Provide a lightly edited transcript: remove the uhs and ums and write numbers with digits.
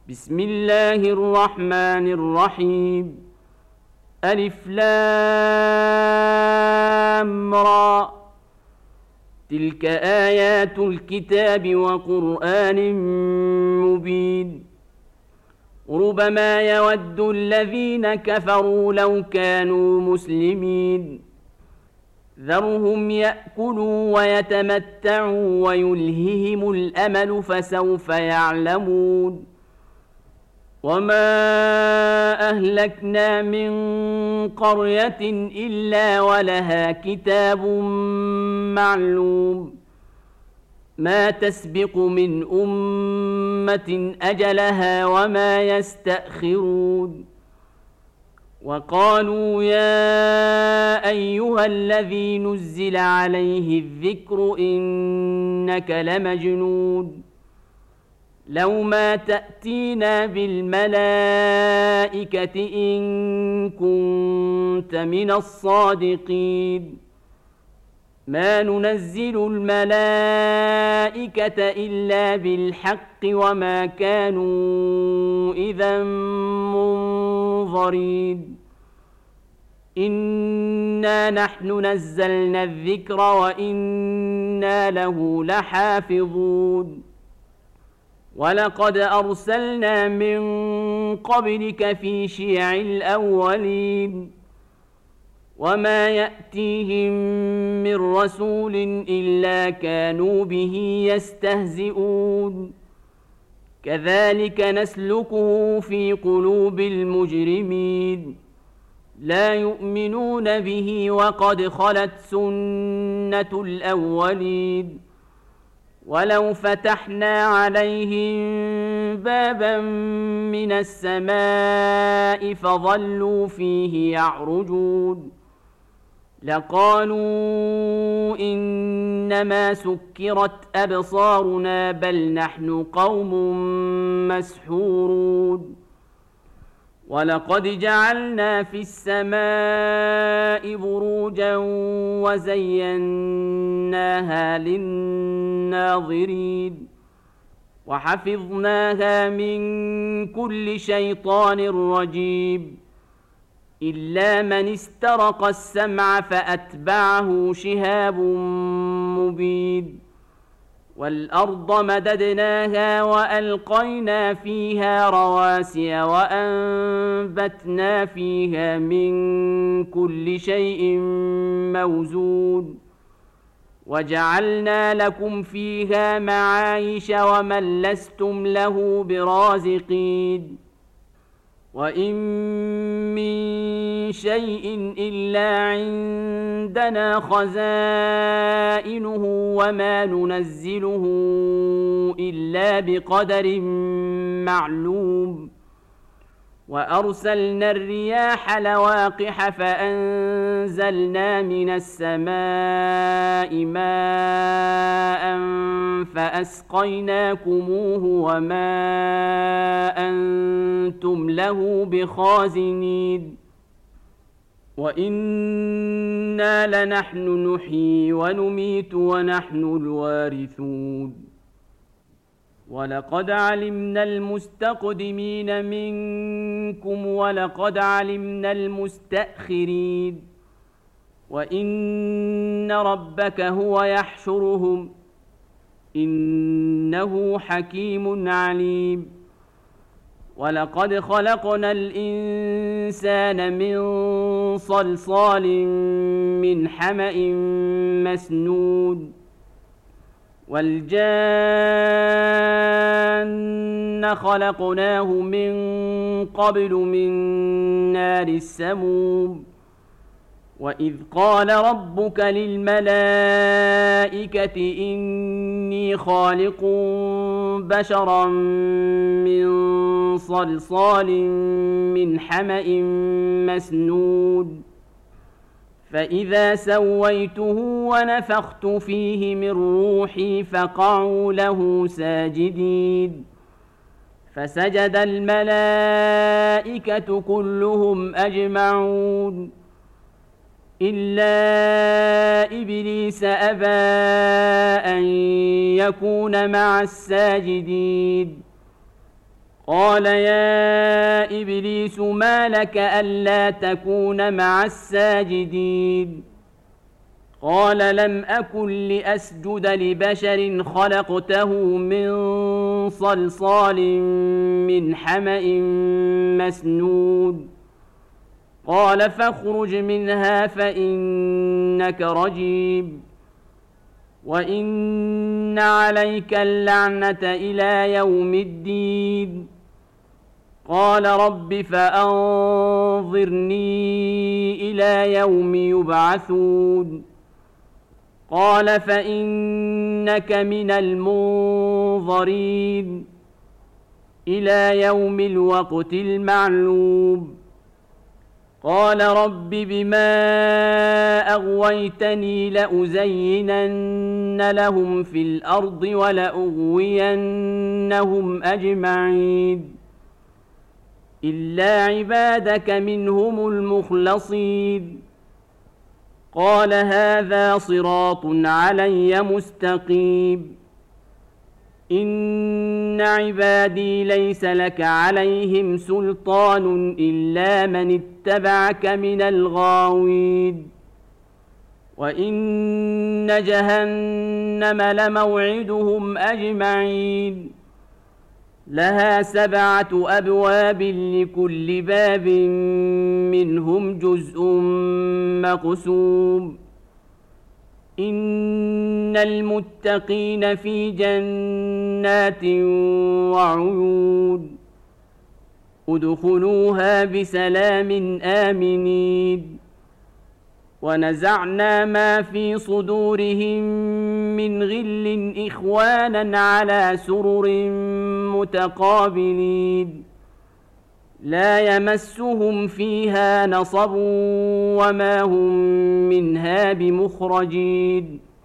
بسم الله الرحمن الرحيم. ألف لام را، تلك آيات الكتاب وقرآن مبين. ربما يود الذين كفروا لو كانوا مسلمين. ذرهم يأكلوا ويتمتعوا ويلههم الأمل فسوف يعلمون. وما أهلكنا من قرية إلا ولها كتاب معلوم، ما تسبق من أمة أجلها وما يستأخرون. وقالوا يا أيها الذي نزل عليه الذكر إنك لمجنون، لو ما تأتينا بالملائكة إن كنت من الصادقين. ما ننزل الملائكة إلا بالحق وما كانوا إذا منظرين. إنا نحن نزلنا الذكر وإنا له لحافظون. ولقد أرسلنا من قبلك في شيع الأولين، وما يأتيهم من رسول إلا كانوا به يستهزئون. كذلك نسلكه في قلوب المجرمين، لا يؤمنون به وقد خلت سنة الأولين. ولو فتحنا عليهم بابا من السماء فظلوا فيه يعرجون لقالوا إنما سكرت أبصارنا بل نحن قوم مسحورون. ولقد جعلنا في السماء بروجا وزيناها للناظرين وحفظناها من كل شيطان رجيم إلا من استرق السمع فأتبعه شهاب مبين. والأرض مددناها وألقينا فيها رواسي وأنبتنا فيها من كل شيء موزون وجعلنا لكم فيها معايش ومن لستم له برازقين. وإن من شيء إلا عندنا خزائنه وما ننزله إلا بقدر معلوم. وأرسلنا الرياح لواقح فأنزلنا من السماء ماء فأسقيناكموه وما أنتم له بخازنين. وإنا لنحن نحيي ونميت ونحن الوارثون. ولقد علمنا المستقدمين منكم ولقد علمنا المستأخرين وإن ربك هو يحشرهم إنه حكيم عليم. ولقد خلقنا الإنسان من صلصال من حمأ مسنون والجان خلقناه من قبل من نار السموم. وإذ قال ربك للملائكة إني خالق بشرا من صلصال من حمأ مسنون فإذا سويته ونفخت فيه من روحي فقعوا له ساجدين. فسجد الملائكة كلهم أجمعون إلا إبليس أبى أن يكون مع الساجدين. قال يا إبليس ما لك ألا تكون مع الساجدين قال لم أكن لأسجد لبشر خلقته من صلصال من حمأ مسنود قال فاخرج منها فإنك رجيم وإن عليك اللعنة إلى يوم الدين قال رب فأنظرني إلى يوم يبعثون قال فإنك من المنظرين إلى يوم الوقت المعلوم قال رب بما أغويتني لأزينن لهم في الأرض ولأغوينهم أجمعين إلا عبادك منهم المخلصين قال هذا صراط علي مستقيم إن عبادي ليس لك عليهم سلطان إلا من اتبعك من الغاوين وإن جهنم لموعدهم أجمعين لها 7 أبواب لكل باب منهم جزء مقسوم إن المتقين في جنات وعيون ادخلوها بسلام آمنين ونزعنا ما في صدورهم من غل إخوانا على سرر متقابلين لا يمسهم فيها نصب وما هم منها بمخرجين